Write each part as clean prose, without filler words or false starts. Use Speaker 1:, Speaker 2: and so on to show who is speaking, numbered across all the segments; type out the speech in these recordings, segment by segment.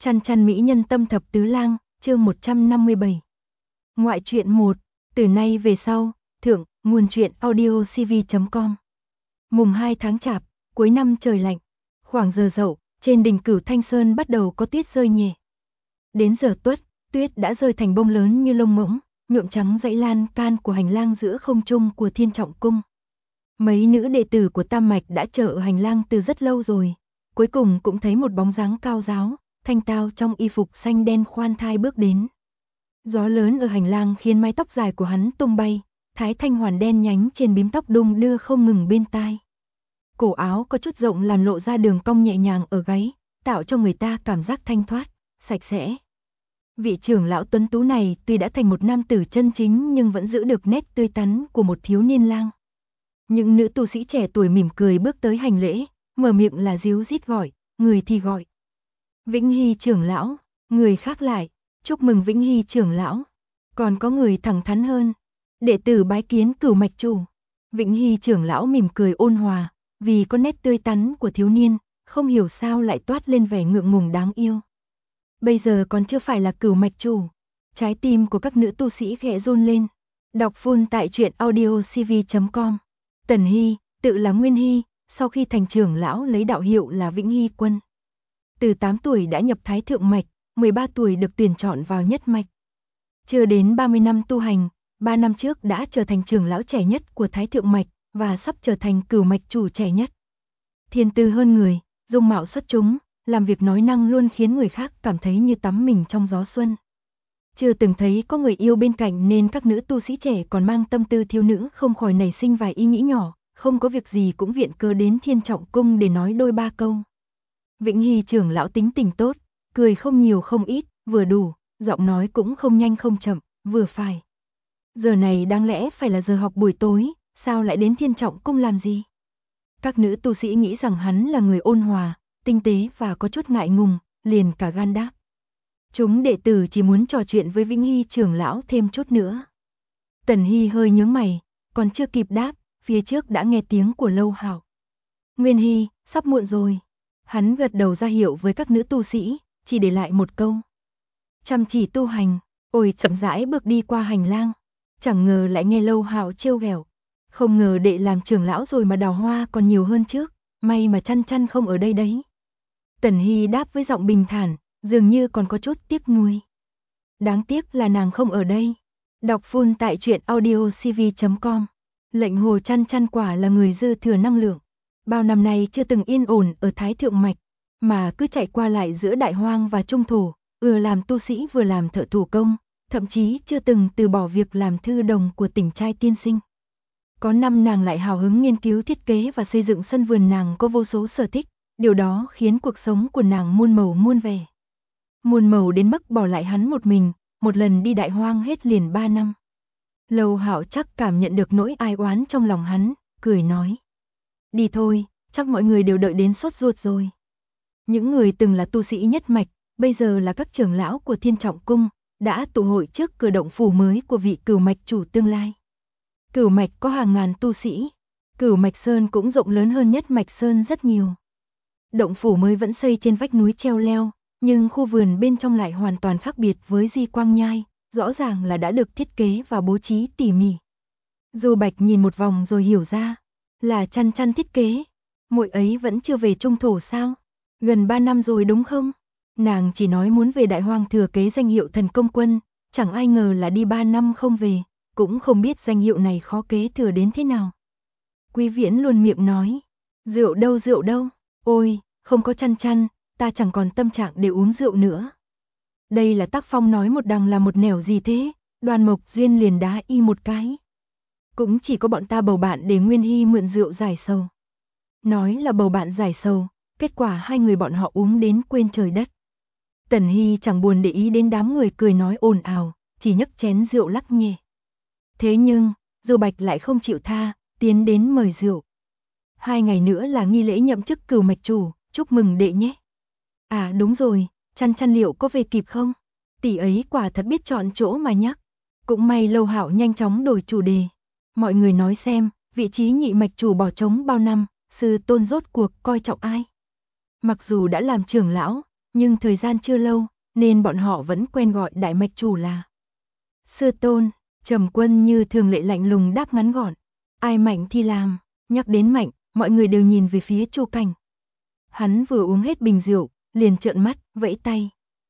Speaker 1: Chăn chăn mỹ nhân tâm thập tứ lang, chương 157. Ngoại truyện 1, từ nay về sau, thượng, nguồn truyện audiocv.com. Mùng 2 tháng Chạp, cuối năm trời lạnh, khoảng giờ dậu, trên đỉnh Cửu Thanh Sơn bắt đầu có tuyết rơi nhẹ. Đến giờ tuất, tuyết đã rơi thành bông lớn như lông ngỗng, nhuộm trắng dãy lan can của hành lang giữa không trung của Thiên Trọng Cung. Mấy nữ đệ tử của Tam Mạch đã chờ ở hành lang từ rất lâu rồi, cuối cùng cũng thấy một bóng dáng cao ráo, thanh tao trong y phục xanh đen khoan thai bước đến. Gió lớn ở hành lang khiến mái tóc dài của hắn tung bay, thái thanh hoàn đen nhánh trên bím tóc đung đưa không ngừng bên tai. Cổ áo có chút rộng làm lộ ra đường cong nhẹ nhàng ở gáy, tạo cho người ta cảm giác thanh thoát, sạch sẽ. Vị trưởng lão tuấn tú này tuy đã thành một nam tử chân chính nhưng vẫn giữ được nét tươi tắn của một thiếu niên lang. Những nữ tu sĩ trẻ tuổi mỉm cười bước tới hành lễ, mở miệng là ríu rít gọi, người thì gọi Vĩnh Hy trưởng lão, người khác lại chúc mừng Vĩnh Hy trưởng lão. Còn có người thẳng thắn hơn, đệ tử bái kiến Cửu Mạch chủ. Vĩnh Hy trưởng lão mỉm cười ôn hòa, vì có nét tươi tắn của thiếu niên, không hiểu sao lại toát lên vẻ ngượng ngùng đáng yêu. Bây giờ còn chưa phải là Cửu Mạch chủ. Trái tim của các nữ tu sĩ khẽ run lên. Đọc full tại truyện audiocv.com. Tần Hy, tự là Nguyên Hy, sau khi thành trưởng lão lấy đạo hiệu là Vĩnh Hy Quân. Từ 8 tuổi đã nhập Thái Thượng Mạch, 13 tuổi được tuyển chọn vào Nhất Mạch. Chưa đến 30 năm tu hành, 3 năm trước đã trở thành trưởng lão trẻ nhất của Thái Thượng Mạch và sắp trở thành Cửu Mạch chủ trẻ nhất. Thiên tư hơn người, dung mạo xuất chúng, làm việc nói năng luôn khiến người khác cảm thấy như tắm mình trong gió xuân. Chưa từng thấy có người yêu bên cạnh nên các nữ tu sĩ trẻ còn mang tâm tư thiếu nữ không khỏi nảy sinh vài ý nghĩ nhỏ, không có việc gì cũng viện cớ đến Thiên Trọng Cung để nói đôi ba câu. Vĩnh Hy trưởng lão tính tình tốt, cười không nhiều không ít, vừa đủ, giọng nói cũng không nhanh không chậm, vừa phải. Giờ này đáng lẽ phải là giờ học buổi tối, sao lại đến Thiên Trọng Cung làm gì? Các nữ tu sĩ nghĩ rằng hắn là người ôn hòa, tinh tế và có chút ngại ngùng, liền cả gan đáp. Chúng đệ tử chỉ muốn trò chuyện với Vĩnh Hy trưởng lão thêm chút nữa. Tần Hy hơi nhướng mày, còn chưa kịp đáp, phía trước đã nghe tiếng của Lâu Hạo. Nguyên Hy, sắp muộn rồi. Hắn gật đầu ra hiệu với các nữ tu sĩ, chỉ để lại một câu. Chăm chỉ tu hành, ôi chậm rãi bước đi qua hành lang. Chẳng ngờ lại nghe Lâu Hạo trêu ghẹo. Không ngờ đệ làm trưởng lão rồi mà đào hoa còn nhiều hơn trước, may mà chăn chăn không ở đây đấy. Tần Hy đáp với giọng bình thản, dường như còn có chút tiếc nuối. Đáng tiếc là nàng không ở đây. Đọc full tại truyện audiocv.com. Lệnh Hồ chăn chăn quả là người dư thừa năng lượng. Bao năm nay chưa từng yên ổn ở Thái Thượng Mạch, mà cứ chạy qua lại giữa Đại Hoang và Trung Thổ, vừa làm tu sĩ vừa làm thợ thủ công, thậm chí chưa từng từ bỏ việc làm thư đồng của Tỉnh trai tiên sinh. Có năm nàng lại hào hứng nghiên cứu thiết kế và xây dựng sân vườn, nàng có vô số sở thích, điều đó khiến cuộc sống của nàng muôn màu muôn vẻ. Muôn màu đến mức bỏ lại hắn một mình, một lần đi Đại Hoang hết liền 3 năm. Lâu Hạo chắc cảm nhận được nỗi ai oán trong lòng hắn, cười nói. Đi thôi, chắc mọi người đều đợi đến sốt ruột rồi. Những người từng là tu sĩ Nhất Mạch, bây giờ là các trưởng lão của Thiên Trọng Cung, đã tụ hội trước cửa động phủ mới của vị Cửu Mạch chủ tương lai. Cửu Mạch có hàng ngàn tu sĩ, Cửu Mạch Sơn cũng rộng lớn hơn Nhất Mạch Sơn rất nhiều. Động phủ mới vẫn xây trên vách núi treo leo, nhưng khu vườn bên trong lại hoàn toàn khác biệt với Di Quang Nhai, rõ ràng là đã được thiết kế và bố trí tỉ mỉ. Du Bạch nhìn một vòng rồi hiểu ra, là chăn chăn thiết kế. Muội ấy vẫn chưa về Trung Thổ sao? Gần 3 năm rồi đúng không? Nàng chỉ nói muốn về Đại Hoang thừa kế danh hiệu Thần Công Quân, chẳng ai ngờ là đi 3 năm không về, cũng không biết danh hiệu này khó kế thừa đến thế nào. Quý Viễn luôn miệng nói, rượu đâu, ôi, không có chăn chăn, ta chẳng còn tâm trạng để uống rượu nữa. Đây là tác phong nói một đằng là một nẻo gì thế? Đoàn Mộc Duyên liền đá y một cái. Cũng chỉ có bọn ta bầu bạn để Nguyên Hy mượn rượu giải sầu. Nói là bầu bạn giải sầu, kết quả hai người bọn họ uống đến quên trời đất. Tần Hy chẳng buồn để ý đến đám người cười nói ồn ào, chỉ nhấc chén rượu lắc nhẹ. Thế nhưng, Du Bạch lại không chịu tha, tiến đến mời rượu. 2 ngày nữa là nghi lễ nhậm chức Cửu Mạch chủ, chúc mừng đệ nhé. À đúng rồi, chăn chăn liệu có về kịp không? Tỷ ấy quả thật biết chọn chỗ mà nhắc. Cũng may Lâu Hạo nhanh chóng đổi chủ đề. Mọi người nói xem, vị trí nhị mạch chủ bỏ trống bao năm, sư tôn rốt cuộc coi trọng ai? Mặc dù đã làm trưởng lão, nhưng thời gian chưa lâu, nên bọn họ vẫn quen gọi đại mạch chủ là sư tôn. Trầm Quân như thường lệ lạnh lùng đáp ngắn gọn, ai mạnh thì làm. Nhắc đến mạnh, mọi người đều nhìn về phía Chu Cảnh. Hắn vừa uống hết bình rượu, liền trợn mắt, vẫy tay.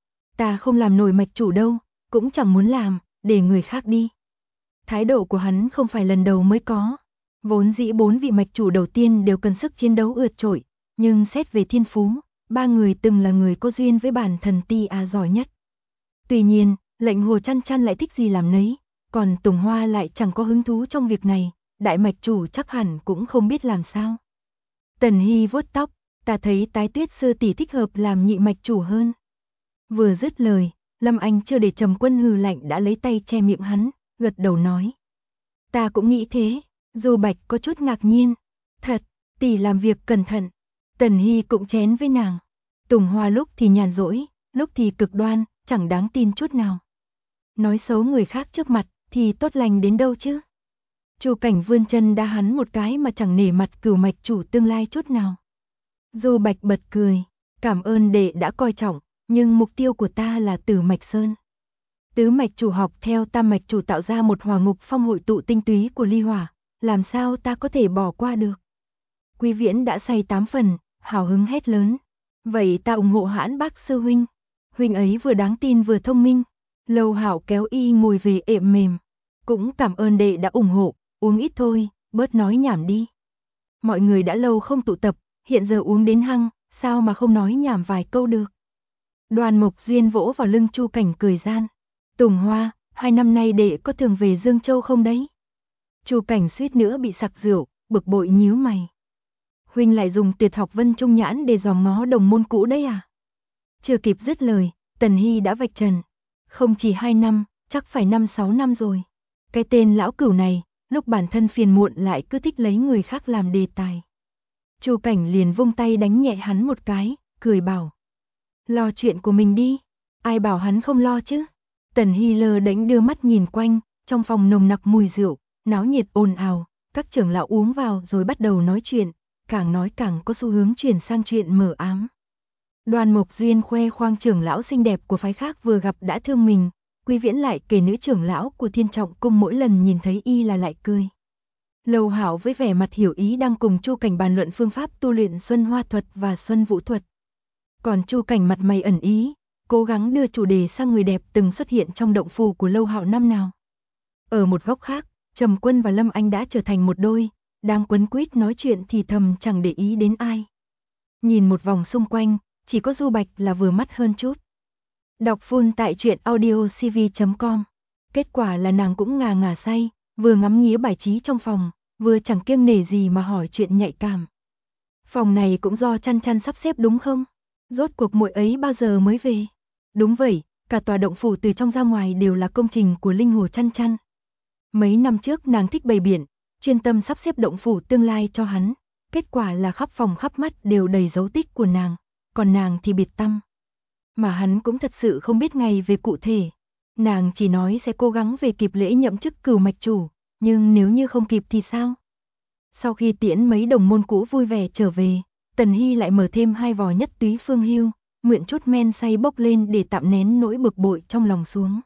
Speaker 1: Ta không làm nổi mạch chủ đâu, cũng chẳng muốn làm, để người khác đi. Thái độ của hắn không phải lần đầu mới có. Vốn dĩ 4 vị mạch chủ đầu tiên đều cần sức chiến đấu vượt trội, nhưng xét về thiên phú, 3 người từng là người có duyên với bản thần ti giỏi nhất. Tuy nhiên, lệnh Hồ Chăn Chăn lại thích gì làm nấy, còn Tùng Hoa lại chẳng có hứng thú trong việc này, đại mạch chủ chắc hẳn cũng không biết làm sao. Tần Hy vuốt tóc, ta thấy Tái Tuyết sư tỷ thích hợp làm nhị mạch chủ hơn. Vừa dứt lời, Lâm Anh chưa để Trầm Quân hừ lạnh đã lấy tay che miệng hắn, gật đầu nói. Ta cũng nghĩ thế. Du Bạch có chút ngạc nhiên. Thật, tỷ làm việc cẩn thận. Tần Hy cũng chén với nàng. Tùng Hoa lúc thì nhàn rỗi, lúc thì cực đoan, chẳng đáng tin chút nào. Nói xấu người khác trước mặt thì tốt lành đến đâu chứ. Chu Cảnh vươn chân đá hắn một cái mà chẳng nể mặt Cửu mạch chủ tương lai chút nào. Du Bạch bật cười, cảm ơn đệ đã coi trọng, nhưng mục tiêu của ta là Tử Mạch Sơn. Tứ mạch chủ học theo tam mạch chủ tạo ra một hỏa ngục phong hội tụ tinh túy của ly hỏa, làm sao ta có thể bỏ qua được. Quý Viễn đã say 8 phần, hào hứng hét lớn. Vậy ta ủng hộ Hãn Bác sư huynh. Huynh ấy vừa đáng tin vừa thông minh. Lâu Hạo kéo y ngồi về ệm mềm. Cũng cảm ơn đệ đã ủng hộ, uống ít thôi, bớt nói nhảm đi. Mọi người đã lâu không tụ tập, hiện giờ uống đến hăng, sao mà không nói nhảm vài câu được. Đoàn Mộc Duyên vỗ vào lưng Chu Cảnh cười gian. Tùng Hoa, 2 năm nay đệ có thường về Dương Châu không đấy? Chu Cảnh suýt nữa bị sặc rượu, bực bội nhíu mày. Huynh lại dùng tuyệt học Vân Trung Nhãn để dòm ngó đồng môn cũ đấy à? Chưa kịp dứt lời, Tần Hy đã vạch trần. Không chỉ 2 năm, chắc phải 5-6 năm rồi. Cái tên lão cửu này, lúc bản thân phiền muộn lại cứ thích lấy người khác làm đề tài. Chu Cảnh liền vung tay đánh nhẹ hắn một cái, cười bảo. Lo chuyện của mình đi, ai bảo hắn không lo chứ? Tần Hy lơ đánh đưa mắt nhìn quanh, trong phòng nồng nặc mùi rượu, náo nhiệt ồn ào, các trưởng lão uống vào rồi bắt đầu nói chuyện, càng nói càng có xu hướng chuyển sang chuyện mờ ám. Đoàn Mộc Duyên khoe khoang trưởng lão xinh đẹp của phái khác vừa gặp đã thương mình, Quý Viễn lại kể nữ trưởng lão của Thiên Trọng Cung mỗi lần nhìn thấy y là lại cười. Lâu Hạo với vẻ mặt hiểu ý đang cùng Chu Cảnh bàn luận phương pháp tu luyện Xuân Hoa thuật và Xuân Vũ thuật. Còn Chu Cảnh mặt mày ẩn ý, cố gắng đưa chủ đề sang người đẹp từng xuất hiện trong động phủ của Lâu Hạo năm nào. Ở một góc khác, Trầm Quân và Lâm Anh đã trở thành một đôi, đang quấn quýt nói chuyện thì thầm chẳng để ý đến ai. Nhìn một vòng xung quanh, chỉ có Du Bạch là vừa mắt hơn chút. Đọc full tại truyện audiocv.com. Kết quả là nàng cũng ngà ngà say, vừa ngắm nghía bài trí trong phòng, vừa chẳng kiêng nể gì mà hỏi chuyện nhạy cảm. Phòng này cũng do Chăn Chăn sắp xếp đúng không? Rốt cuộc muội ấy bao giờ mới về? Đúng vậy, cả tòa động phủ từ trong ra ngoài đều là công trình của linh hồ Chăn Chăn. Mấy năm trước nàng thích bày biển, chuyên tâm sắp xếp động phủ tương lai cho hắn. Kết quả là khắp phòng khắp mắt đều đầy dấu tích của nàng, còn nàng thì biệt tăm. Mà hắn cũng thật sự không biết ngày về cụ thể. Nàng chỉ nói sẽ cố gắng về kịp lễ nhậm chức Cửu mạch chủ, nhưng nếu như không kịp thì sao? Sau khi tiễn mấy đồng môn cũ vui vẻ trở về, Tần Hy lại mở thêm 2 vò nhất túy phương hưu, mượn chút men say bốc lên để tạm nén nỗi bực bội trong lòng xuống.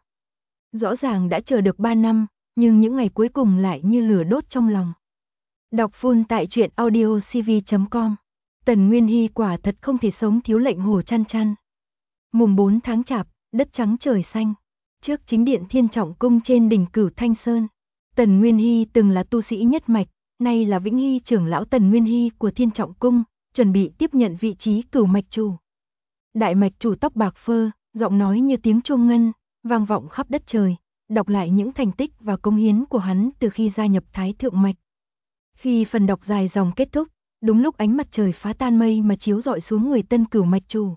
Speaker 1: Rõ ràng đã chờ được 3 năm, nhưng những ngày cuối cùng lại như lửa đốt trong lòng. Đọc full tại truyện audiocv.com. Tần Nguyên Hy quả thật không thể sống thiếu lệnh hồ Chăn Chăn. Mùng 4 tháng Chạp, đất trắng trời xanh. Trước chính điện Thiên Trọng Cung trên đỉnh Cửu Thanh Sơn, Tần Nguyên Hy từng là tu sĩ nhất mạch, nay là Vĩnh Hy trưởng lão Tần Nguyên Hy của Thiên Trọng Cung, chuẩn bị tiếp nhận vị trí Cửu mạch chủ. Đại mạch chủ tóc bạc phơ, giọng nói như tiếng chuông ngân, vang vọng khắp đất trời, đọc lại những thành tích và công hiến của hắn từ khi gia nhập Thái Thượng mạch. Khi phần đọc dài dòng kết thúc, đúng lúc ánh mặt trời phá tan mây mà chiếu rọi xuống người tân Cửu mạch chủ.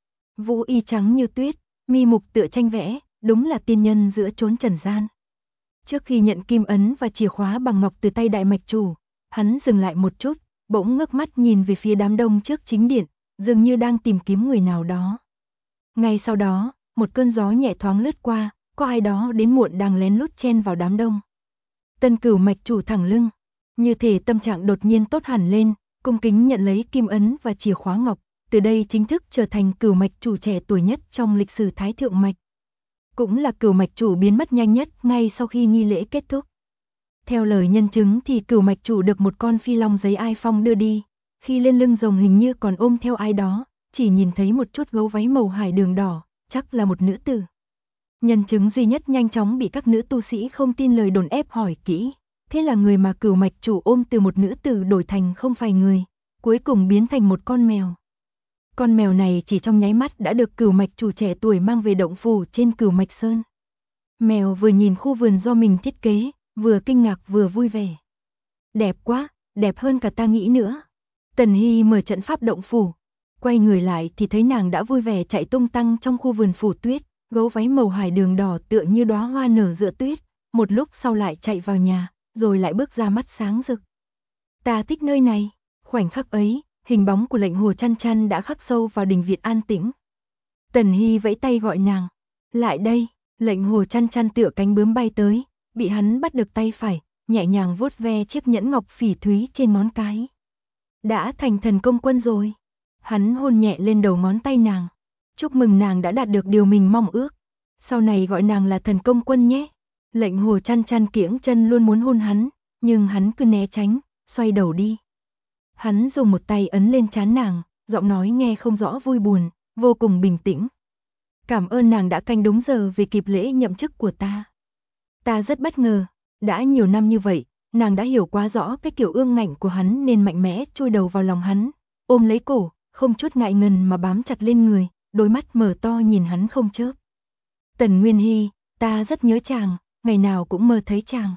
Speaker 1: Vũ y trắng như tuyết, mi mục tựa tranh vẽ, đúng là tiên nhân giữa chốn trần gian. Trước khi nhận kim ấn và chìa khóa bằng ngọc từ tay đại mạch chủ, hắn dừng lại một chút, bỗng ngước mắt nhìn về phía đám đông trước chính điện, dường như đang tìm kiếm người nào đó. Ngay sau đó, một cơn gió nhẹ thoáng lướt qua, có ai đó đến muộn đang lén lút chen vào đám đông. Tân Cửu mạch chủ thẳng lưng, như thể tâm trạng đột nhiên tốt hẳn lên, cung kính nhận lấy kim ấn và chìa khóa ngọc, từ đây chính thức trở thành cửu mạch chủ trẻ tuổi nhất trong lịch sử Thái Thượng Mạch. Cũng là cửu mạch chủ biến mất nhanh nhất ngay sau khi nghi lễ kết thúc. Theo lời nhân chứng thì cửu mạch chủ được một con phi long giấy ai phong đưa đi, khi lên lưng rồng hình như còn ôm theo ai đó, chỉ nhìn thấy một chút gấu váy màu hải đường đỏ, chắc là một nữ tử. Nhân chứng duy nhất nhanh chóng bị các nữ tu sĩ không tin lời đồn ép hỏi kỹ, thế là người mà cửu mạch chủ ôm từ một nữ tử đổi thành không phải người, cuối cùng biến thành một con mèo. Con mèo này chỉ trong nháy mắt đã được cửu mạch chủ trẻ tuổi mang về động phủ trên Cửu Mạch Sơn. Mèo vừa nhìn khu vườn do mình thiết kế, vừa kinh ngạc vừa vui vẻ. Đẹp quá, đẹp hơn cả ta nghĩ nữa. Tần Hy mở trận pháp động phủ, quay người lại thì thấy nàng đã vui vẻ chạy tung tăng trong khu vườn phủ tuyết, gấu váy màu hải đường đỏ tựa như đóa hoa nở giữa tuyết, một lúc sau lại chạy vào nhà, rồi lại bước ra mắt sáng rực. Ta thích nơi này. Khoảnh khắc ấy, hình bóng của Lệnh Hồ Chăn Chăn đã khắc sâu vào đình viện an tĩnh. Tần Hy vẫy tay gọi nàng, lại đây. Lệnh Hồ Chăn Chăn tựa cánh bướm bay tới, bị hắn bắt được tay phải, nhẹ nhàng vuốt ve chiếc nhẫn ngọc phỉ thúy trên ngón cái. Đã thành thần công quân rồi. Hắn hôn nhẹ lên đầu ngón tay nàng, chúc mừng nàng đã đạt được điều mình mong ước. Sau này gọi nàng là thần công quân nhé. Lệnh Hồ Chăn Chăn kiễng chân luôn muốn hôn hắn, nhưng hắn cứ né tránh, xoay đầu đi. Hắn dùng một tay ấn lên trán nàng, giọng nói nghe không rõ vui buồn, vô cùng bình tĩnh. Cảm ơn nàng đã canh đúng giờ về kịp lễ nhậm chức của ta. Ta rất bất ngờ, đã nhiều năm như vậy, nàng đã hiểu quá rõ cái kiểu ương ngạnh của hắn nên mạnh mẽ chui đầu vào lòng hắn, ôm lấy cổ, không chút ngại ngần mà bám chặt lên người, đôi mắt mở to nhìn hắn không chớp. Tần Nguyên Hy, ta rất nhớ chàng, ngày nào cũng mơ thấy chàng.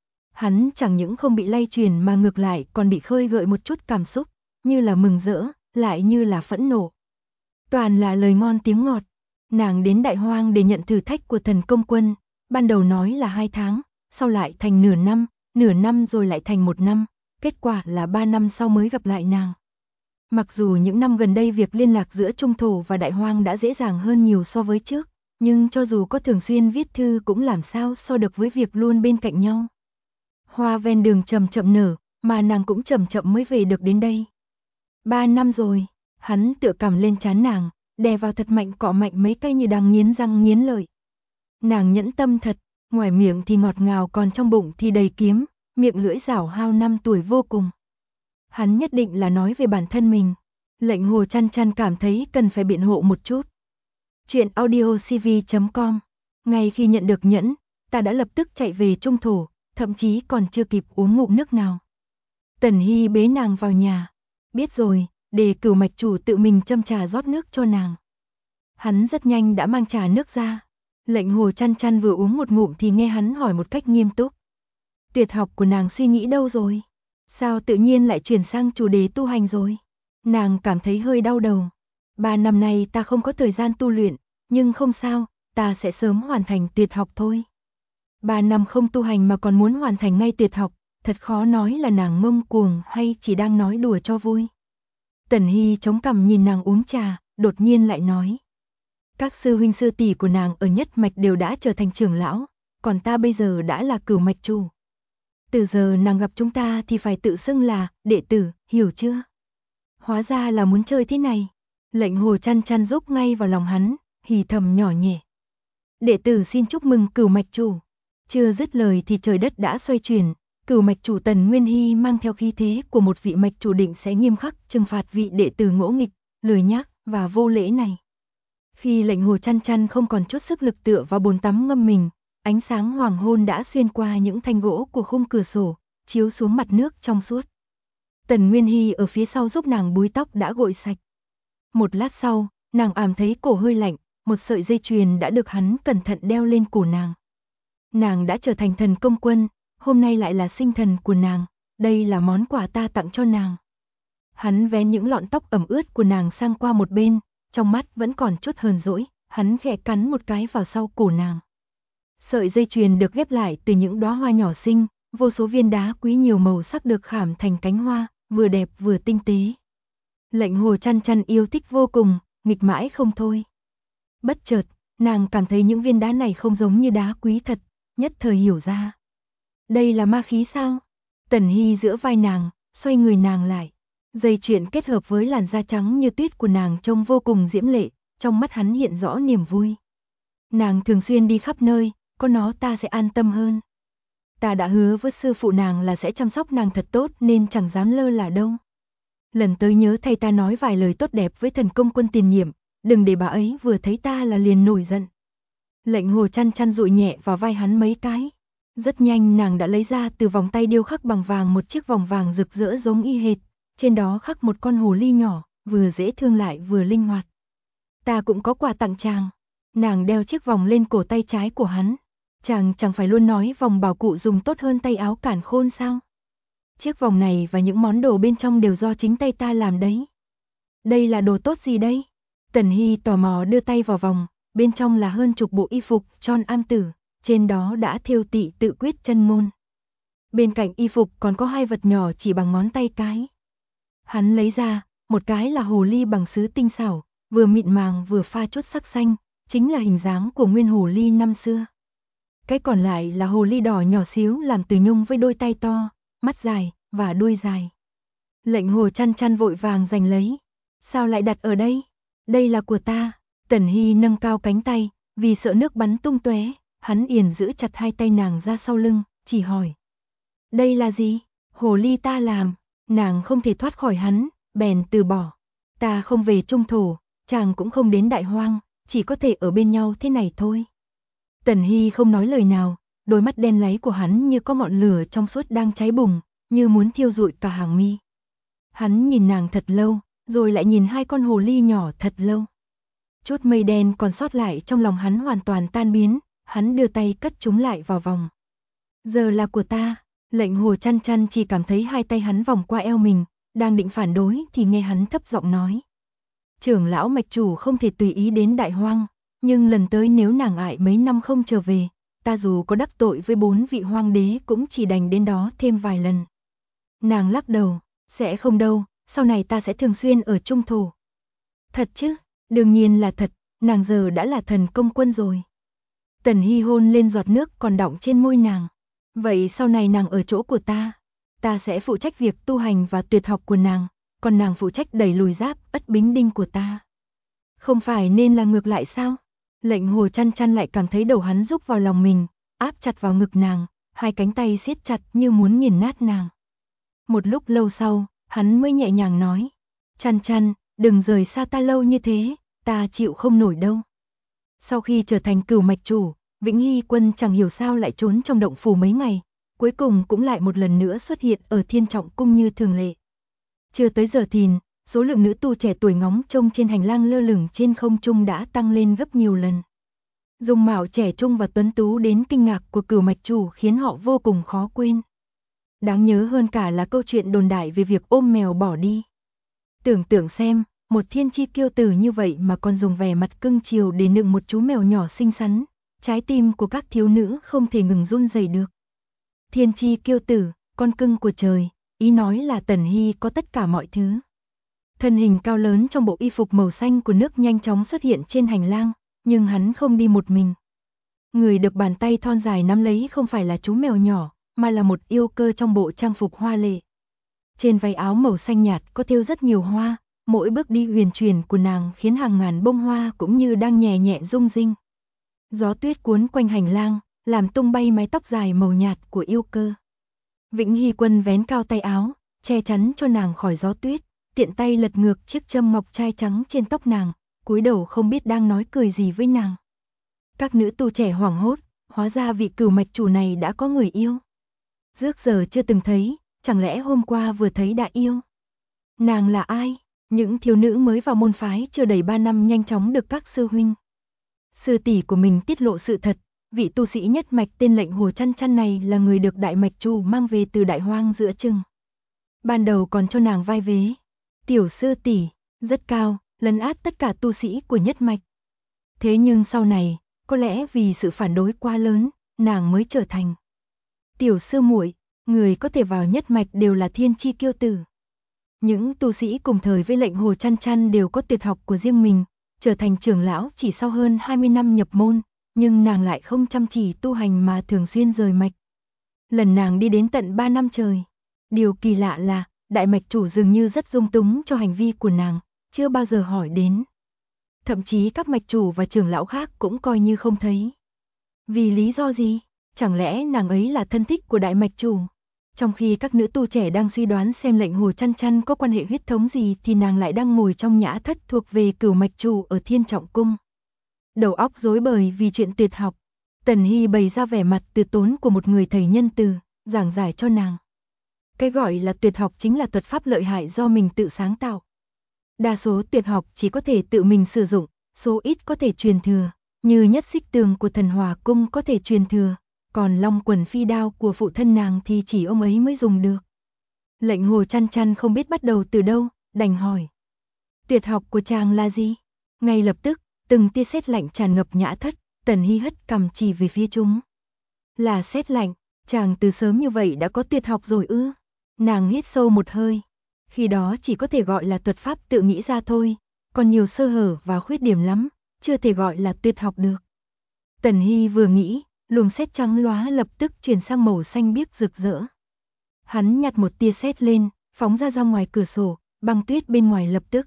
Speaker 1: Hắn chẳng những không bị lay truyền mà ngược lại còn bị khơi gợi một chút cảm xúc, như là mừng rỡ, lại như là phẫn nộ. Toàn là lời ngon tiếng ngọt. Nàng đến Đại Hoang để nhận thử thách của thần công quân, ban đầu nói là 2 tháng, sau lại thành nửa năm rồi lại thành 1 năm, kết quả là 3 năm sau mới gặp lại nàng. Mặc dù những năm gần đây việc liên lạc giữa Trung Thổ và Đại Hoang đã dễ dàng hơn nhiều so với trước, nhưng cho dù có thường xuyên viết thư cũng làm sao so được với việc luôn bên cạnh nhau. Hoa ven đường chậm chậm nở, mà nàng cũng chậm chậm mới về được đến đây. 3 năm rồi, hắn tựa cằm lên trán nàng, đè vào thật mạnh, cọ mạnh mấy cái như đang nghiến răng nghiến lợi. Nàng nhẫn tâm thật, ngoài miệng thì ngọt ngào còn trong bụng thì đầy kiếm, miệng lưỡi rảo hao 5 tuổi vô cùng. Hắn nhất định là nói về bản thân mình. Lệnh Hồ Chăn Chăn cảm thấy cần phải biện hộ một chút. Chuyện audiocv.com. Ngay khi nhận được nhẫn, ta đã lập tức chạy về Trung Thổ, thậm chí còn chưa kịp uống ngụm nước nào. Tần Hy bế nàng vào nhà. Biết rồi, để Cửu Mạch chủ tự mình châm trà rót nước cho nàng. Hắn rất nhanh đã mang trà nước ra. Lệnh Hồ Chăn Chăn vừa uống một ngụm thì nghe hắn hỏi một cách nghiêm túc. Tuyệt học của nàng suy nghĩ đâu rồi? Sao tự nhiên lại chuyển sang chủ đề tu hành rồi? Nàng cảm thấy hơi đau đầu. 3 năm nay ta không có thời gian tu luyện, nhưng không sao, ta sẽ sớm hoàn thành tuyệt học thôi. 3 năm không tu hành mà còn muốn hoàn thành ngay tuyệt học, thật khó nói là nàng ngông cuồng hay chỉ đang nói đùa cho vui. Tần Hy chống cằm nhìn nàng uống trà, đột nhiên lại nói. Các sư huynh sư tỷ của nàng ở nhất mạch đều đã trở thành trưởng lão, còn ta bây giờ đã là Cửu Mạch chủ. Từ giờ nàng gặp chúng ta thì phải tự xưng là đệ tử, hiểu chưa? Hóa ra là muốn chơi thế này. Lệnh Hồ Chăn Chăn giúp ngay vào lòng hắn, hì thầm nhỏ nhẹ. Đệ tử xin chúc mừng Cửu Mạch chủ. Chưa dứt lời thì trời đất đã xoay chuyển, Cửu Mạch chủ Tần Nguyên Hy mang theo khí thế của một vị mạch chủ định sẽ nghiêm khắc trừng phạt vị đệ tử ngỗ nghịch, lười nhác và vô lễ này. Khi Lệnh Hồ Chăn Chăn không còn chút sức lực tựa vào bồn tắm ngâm mình, ánh sáng hoàng hôn đã xuyên qua những thanh gỗ của khung cửa sổ, chiếu xuống mặt nước trong suốt. Tần Nguyên Hy ở phía sau giúp nàng búi tóc đã gội sạch. Một lát sau, nàng cảm thấy cổ hơi lạnh, một sợi dây chuyền đã được hắn cẩn thận đeo lên cổ nàng. Nàng đã trở thành thần công quân, hôm nay lại là sinh thần của nàng, đây là món quà ta tặng cho nàng. Hắn vén những lọn tóc ẩm ướt của nàng sang qua một bên, trong mắt vẫn còn chút hờn dỗi, hắn khẽ cắn một cái vào sau cổ nàng. Sợi dây chuyền được ghép lại từ những đóa hoa nhỏ xinh, vô số viên đá quý nhiều màu sắc được khảm thành cánh hoa, vừa đẹp vừa tinh tế. Lệnh Hồ Chăn Chăn yêu thích vô cùng, nghịch mãi không thôi. Bất chợt, nàng cảm thấy những viên đá này không giống như đá quý thật, nhất thời hiểu ra. Đây là ma khí sao? Tần Hy giữa vai nàng, xoay người nàng lại. Dây chuyền kết hợp với làn da trắng như tuyết của nàng trông vô cùng diễm lệ, trong mắt hắn hiện rõ niềm vui. Nàng thường xuyên đi khắp nơi, có nó ta sẽ an tâm hơn. Ta đã hứa với sư phụ nàng là sẽ chăm sóc nàng thật tốt nên chẳng dám lơ là đâu. Lần tới nhớ thay ta nói vài lời tốt đẹp với thần công quân tiền nhiệm, đừng để bà ấy vừa thấy ta là liền nổi giận. Lệnh Hồ Chăn Chăn dụi nhẹ vào vai hắn mấy cái. Rất nhanh nàng đã lấy ra từ vòng tay điêu khắc bằng vàng một chiếc vòng vàng rực rỡ giống y hệt, trên đó khắc một con hồ ly nhỏ, vừa dễ thương lại vừa linh hoạt. Ta cũng có quà tặng chàng. Nàng đeo chiếc vòng lên cổ tay trái của hắn. Chàng chẳng phải luôn nói vòng bảo cụ dùng tốt hơn tay áo cản khôn sao? Chiếc vòng này và những món đồ bên trong đều do chính tay ta làm đấy. Đây là đồ tốt gì đây? Tần Hy tò mò đưa tay vào vòng, bên trong là hơn chục bộ y phục tròn am tử, trên đó đã thêu tị tự quyết chân môn. Bên cạnh y phục còn có hai vật nhỏ chỉ bằng ngón tay cái. Hắn lấy ra, một cái là hồ ly bằng sứ tinh xảo, vừa mịn màng vừa pha chút sắc xanh, chính là hình dáng của nguyên hồ ly năm xưa. Cái còn lại là hồ ly đỏ nhỏ xíu làm từ nhung với đôi tai to, mắt dài và đuôi dài. Lệnh Hồ Chăn Chăn vội vàng giành lấy. Sao lại đặt ở đây? Đây là của ta. Tần Hy nâng cao cánh tay, vì sợ nước bắn tung tóe, hắn yền giữ chặt hai tay nàng ra sau lưng, chỉ hỏi. Đây là gì? Hồ ly ta làm. Nàng không thể thoát khỏi hắn, bèn từ bỏ. Ta không về Trung Thổ, chàng cũng không đến Đại Hoang, chỉ có thể ở bên nhau thế này thôi. Tần Hy không nói lời nào, đôi mắt đen láy của hắn như có ngọn lửa trong suốt đang cháy bùng, như muốn thiêu rụi cả hàng mi. Hắn nhìn nàng thật lâu, rồi lại nhìn hai con hồ ly nhỏ thật lâu. Chút mây đen còn sót lại trong lòng hắn hoàn toàn tan biến, hắn đưa tay cất chúng lại vào vòng. Giờ là của ta. Lệnh Hồ Chăn Chăn chỉ cảm thấy hai tay hắn vòng qua eo mình, đang định phản đối thì nghe hắn thấp giọng nói. Trưởng lão mạch chủ không thể tùy ý đến Đại Hoang, nhưng lần tới nếu nàng ngại mấy năm không trở về, ta dù có đắc tội với 4 vị hoang đế cũng chỉ đành đến đó thêm vài lần. Nàng lắc đầu, sẽ không đâu, sau này ta sẽ thường xuyên ở Trung Thổ. Thật chứ? Đương nhiên là thật, nàng giờ đã là thần công quân rồi. Tần Hy hôn lên giọt nước còn đọng trên môi nàng. Vậy sau này nàng ở chỗ của ta sẽ phụ trách việc tu hành và tuyệt học của nàng, còn nàng phụ trách đẩy lùi giáp ất bính đinh của ta. Không phải nên là ngược lại sao? Lệnh Hồ Chăn Chăn lại cảm thấy đầu hắn rúc vào lòng mình, áp chặt vào ngực nàng, hai cánh tay siết chặt như muốn nghiền nát nàng. Một lúc lâu sau, hắn mới nhẹ nhàng nói, Chăn Chăn, đừng rời xa ta lâu như thế, ta chịu không nổi đâu. Sau khi trở thành Cửu mạch chủ, Vĩnh Hy Quân chẳng hiểu sao lại trốn trong động phủ mấy ngày, cuối cùng cũng lại một lần nữa xuất hiện ở Thiên Trọng Cung như thường lệ. Chưa tới giờ thìn, số lượng nữ tu trẻ tuổi ngóng trông trên hành lang lơ lửng trên không trung đã tăng lên gấp nhiều lần. Dung mạo trẻ trung và tuấn tú đến kinh ngạc của Cửu mạch chủ khiến họ vô cùng khó quên. Đáng nhớ hơn cả là câu chuyện đồn đại về việc ôm mèo bỏ đi. Tưởng tượng xem, một thiên chi kiêu tử như vậy mà còn dùng vẻ mặt cưng chiều để nựng một chú mèo nhỏ xinh xắn, trái tim của các thiếu nữ không thể ngừng run rẩy được. Thiên chi kiêu tử, con cưng của trời, ý nói là Tần Hy có tất cả mọi thứ. Thân hình cao lớn trong bộ y phục màu xanh của nước nhanh chóng xuất hiện trên hành lang, nhưng hắn không đi một mình. Người được bàn tay thon dài nắm lấy không phải là chú mèo nhỏ, mà là một yêu cơ trong bộ trang phục hoa lệ. Trên váy áo màu xanh nhạt có thêu rất nhiều hoa, mỗi bước đi huyền chuyển của nàng khiến hàng ngàn bông hoa cũng như đang nhẹ nhẹ rung rinh. Gió tuyết cuốn quanh hành lang, làm tung bay mái tóc dài màu nhạt của yêu cơ. Vĩnh Hy Quân vén cao tay áo, che chắn cho nàng khỏi gió tuyết, tiện tay lật ngược chiếc châm ngọc trai trắng trên tóc nàng, cúi đầu không biết đang nói cười gì với nàng. Các nữ tu trẻ hoảng hốt, hóa ra vị Cửu mạch chủ này đã có người yêu. Trước giờ chưa từng thấy, chẳng lẽ hôm qua vừa thấy đã yêu? Nàng là ai? Những thiếu nữ mới vào môn phái chưa đầy 3 năm nhanh chóng được các sư huynh, sư tỷ của mình tiết lộ sự thật, vị tu sĩ nhất mạch tên Lệnh Hồ Chăn Chăn này là người được đại mạch chủ mang về từ Đại Hoang giữa chừng. Ban đầu còn cho nàng vai vế, tiểu sư tỷ, rất cao, lấn át tất cả tu sĩ của nhất mạch. Thế nhưng sau này, có lẽ vì sự phản đối quá lớn, nàng mới trở thành tiểu sư muội, người có thể vào nhất mạch đều là thiên chi kiêu tử. Những tu sĩ cùng thời với Lệnh Hồ Chăn Chăn đều có tuyệt học của riêng mình, trở thành trưởng lão chỉ sau hơn 20 năm nhập môn, nhưng nàng lại không chăm chỉ tu hành mà thường xuyên rời mạch. Lần nàng đi đến tận 3 năm trời. Điều kỳ lạ là, đại mạch chủ dường như rất dung túng cho hành vi của nàng, chưa bao giờ hỏi đến. Thậm chí các mạch chủ và trưởng lão khác cũng coi như không thấy. Vì lý do gì? Chẳng lẽ nàng ấy là thân thích của đại mạch chủ? Trong khi các nữ tu trẻ đang suy đoán xem lệnh Hồ Chăn Chăn có quan hệ huyết thống gì thì nàng lại đang ngồi trong nhã thất thuộc về Cửu mạch chủ ở Thiên Trọng cung. Đầu óc rối bời vì chuyện tuyệt học, Tần Hy bày ra vẻ mặt từ tốn của một người thầy nhân từ, giảng giải cho nàng. Cái gọi là tuyệt học chính là thuật pháp lợi hại do mình tự sáng tạo. Đa số tuyệt học chỉ có thể tự mình sử dụng, số ít có thể truyền thừa, như nhất xích tường của Thần Hòa cung có thể truyền thừa, còn long quần phi đao của phụ thân nàng thì chỉ ông ấy mới dùng được. Lệnh Hồ Chăn Chăn không biết bắt đầu từ đâu, đành hỏi. Tuyệt học của chàng là gì? Ngay lập tức, từng tia sét lạnh tràn ngập nhã thất, Tần Hy hất cằm chỉ về phía chúng. Là sét lạnh, chàng từ sớm như vậy đã có tuyệt học rồi ư? Nàng hít sâu một hơi. Khi đó chỉ có thể gọi là thuật pháp tự nghĩ ra thôi, còn nhiều sơ hở và khuyết điểm lắm, chưa thể gọi là tuyệt học được. Tần Hy vừa nghĩ, luồng sét trắng lóa lập tức chuyển sang màu xanh biếc rực rỡ. Hắn nhặt một tia sét lên, phóng ra ngoài cửa sổ, băng tuyết bên ngoài lập tức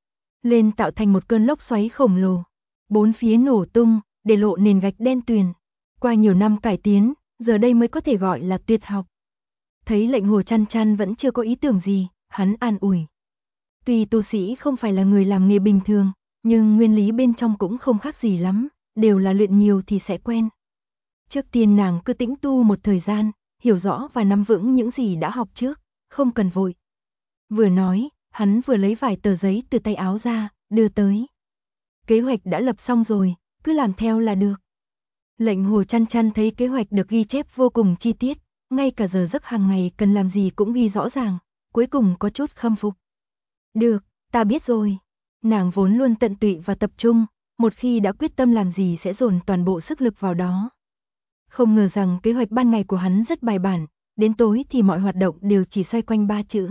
Speaker 1: lên tạo thành một cơn lốc xoáy khổng lồ. Bốn phía nổ tung, để lộ nền gạch đen tuyền. Qua nhiều năm cải tiến, giờ đây mới có thể gọi là tuyệt học. Thấy lệnh Hồ Chăn Chăn vẫn chưa có ý tưởng gì, hắn an ủi. Tuy tu sĩ không phải là người làm nghề bình thường, nhưng nguyên lý bên trong cũng không khác gì lắm, đều là luyện nhiều thì sẽ quen. Trước tiên nàng cứ tĩnh tu một thời gian, hiểu rõ và nắm vững những gì đã học trước, không cần vội. Vừa nói, hắn vừa lấy vài tờ giấy từ tay áo ra, đưa tới. Kế hoạch đã lập xong rồi, cứ làm theo là được. Lệnh Hồ Chăn Chăn thấy kế hoạch được ghi chép vô cùng chi tiết, ngay cả giờ giấc hàng ngày cần làm gì cũng ghi rõ ràng, cuối cùng có chút khâm phục. Được, ta biết rồi. Nàng vốn luôn tận tụy và tập trung, một khi đã quyết tâm làm gì sẽ dồn toàn bộ sức lực vào đó. Không ngờ rằng kế hoạch ban ngày của hắn rất bài bản, đến tối thì mọi hoạt động đều chỉ xoay quanh 3 chữ.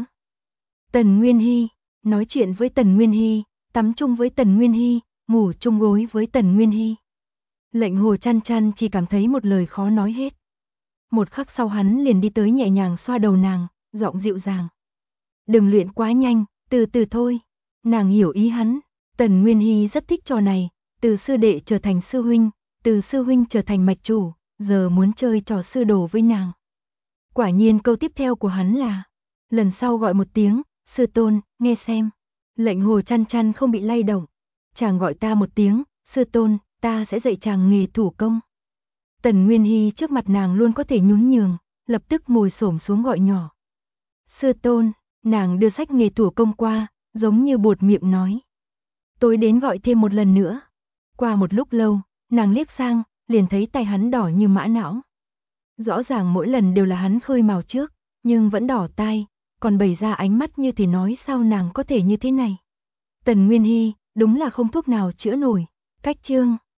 Speaker 1: Tần Nguyên Hy, nói chuyện với Tần Nguyên Hy, tắm chung với Tần Nguyên Hy, ngủ chung gối với Tần Nguyên Hy. Lệnh Hồ Chăn Chăn chỉ cảm thấy một lời khó nói hết. Một khắc sau hắn liền đi tới nhẹ nhàng xoa đầu nàng, giọng dịu dàng. Đừng luyện quá nhanh, từ từ thôi. Nàng hiểu ý hắn, Tần Nguyên Hy rất thích trò này, từ sư đệ trở thành sư huynh, từ sư huynh trở thành mạch chủ, giờ muốn chơi trò sư đồ với nàng. Quả nhiên câu tiếp theo của hắn là, lần sau gọi một tiếng, sư tôn, nghe xem. Lệnh Hồ Chăn Chăn không bị lay động. Chàng gọi ta một tiếng, sư tôn, ta sẽ dạy chàng nghề thủ công. Tần Nguyên Hy trước mặt nàng luôn có thể nhún nhường, lập tức ngồi xổm xuống gọi nhỏ. Sư tôn, nàng đưa sách nghề thủ công qua, giống như buột miệng nói. Tôi đến gọi thêm một lần nữa. Qua một lúc lâu, nàng liếc sang, liền thấy tay hắn đỏ như mã não. Rõ ràng mỗi lần đều là hắn khơi mào trước, nhưng vẫn đỏ tai, còn bày ra ánh mắt như thì nói sao nàng có thể như thế này. Tần Nguyên Hy, đúng là không thuốc nào chữa nổi. Cách chương